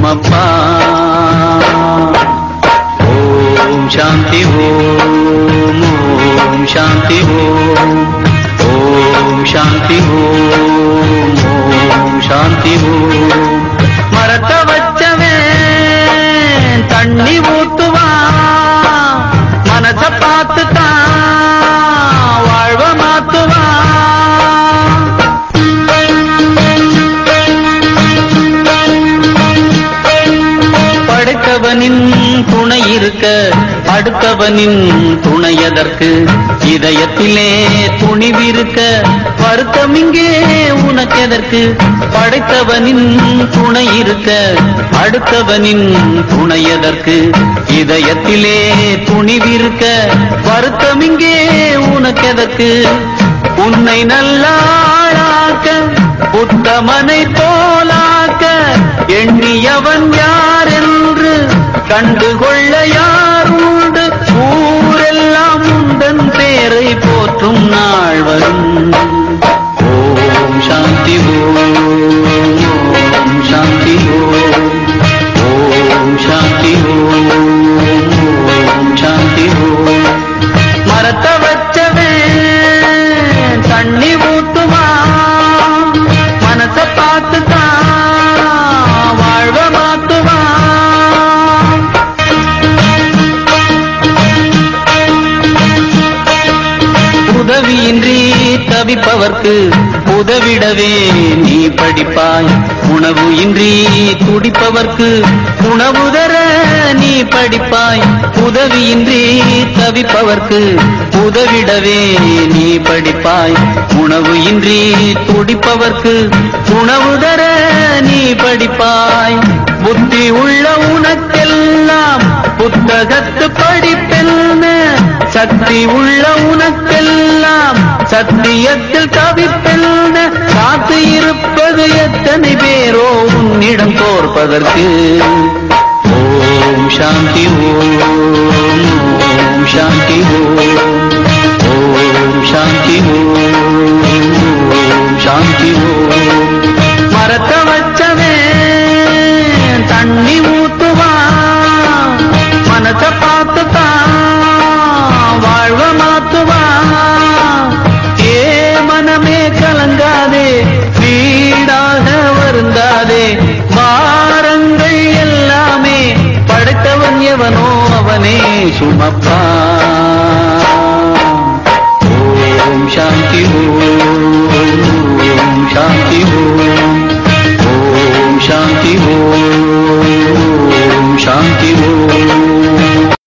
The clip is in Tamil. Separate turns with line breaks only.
சுமப்பா. ஓம் சாந்தி ஓம் ஓம் சாந்தி ஓம் ஓம் சாந்தி ஓம் ஓம் சாந்தி ஓம். மரத்த வச்சவன் தண்ணி ஊத்துவான், மனச பார்த்துதான் வாழ்வ மாத்துவான். படைத்தவனின் துணை இருக்க அடுத்தவனின் துணை எதற்கு? இதயத்திலே துணிவிருக்க வருத்தம் இங்கே உனக்கெதற்கு? படைத்தவனின் துணை இருக்க அடுத்தவனின் துணை எதற்கு? இதயத்திலே துணிவிருக்க வருத்தம் இங்கே உனக்கெதற்கு? உன்னை நல்லாளாக்க உத்தமனை போலாக்க எண்ணியவன் யார் என்று கண்டுகொள்ள யார் உண்டு? ஊரெல்லாம் உந்தன் பேரை போற்றும் நாள் வரும். ஓம் சாந்தி ஓம் சாந்தி ஓம் சாந்தி ஓம் சாந்தி ஓம். மரத்த வச்சவன் தண்ணி ஊத்துவான், மனச பார்த்துதான் வாழ்வ மாத்துவான். உதவியின்றி தவிப்பவர்க்கு உதவிடவே நீ படிப்பாய். உணவு இன்றி துடிப்பவர்க்கு உணவு தர நீ படிப்பாய். உதவியின்றி தவிப்பவர்க்கு உதவிடவே நீ படிப்பாய். உணவு இன்றி துடிப்பவர்க்கு உணவு தர நீ படிப்பாய். புத்தி உள்ள உனக்கெல்லாம் புத்தகத்து படிப்பென்ன, சக்தி உள்ள உனக்கெல்லாம் சத்தியத்தில் தவிப்பென்ன. காத்து இருப்பது எத்தனை பேரோ உன்னிடம் தோற்பதற்கு. ஓம் சாந்தி ஓம் ஓம் சாந்தி ஓம் ஓம் சாந்தி ஓம் ஓம் சாந்தி ஓம். மரத்த வச்சவன் தண்ணி ஊத்துவான், மனச பார்த்துதான் வாழ்வ மாத்துவான். ஏ மனமே கலங்காதே, வீடாக வருந்தாதே, பாரங்கள் எல்லாமே படைத்தவன் எவனோ அவனே சுமப்பா.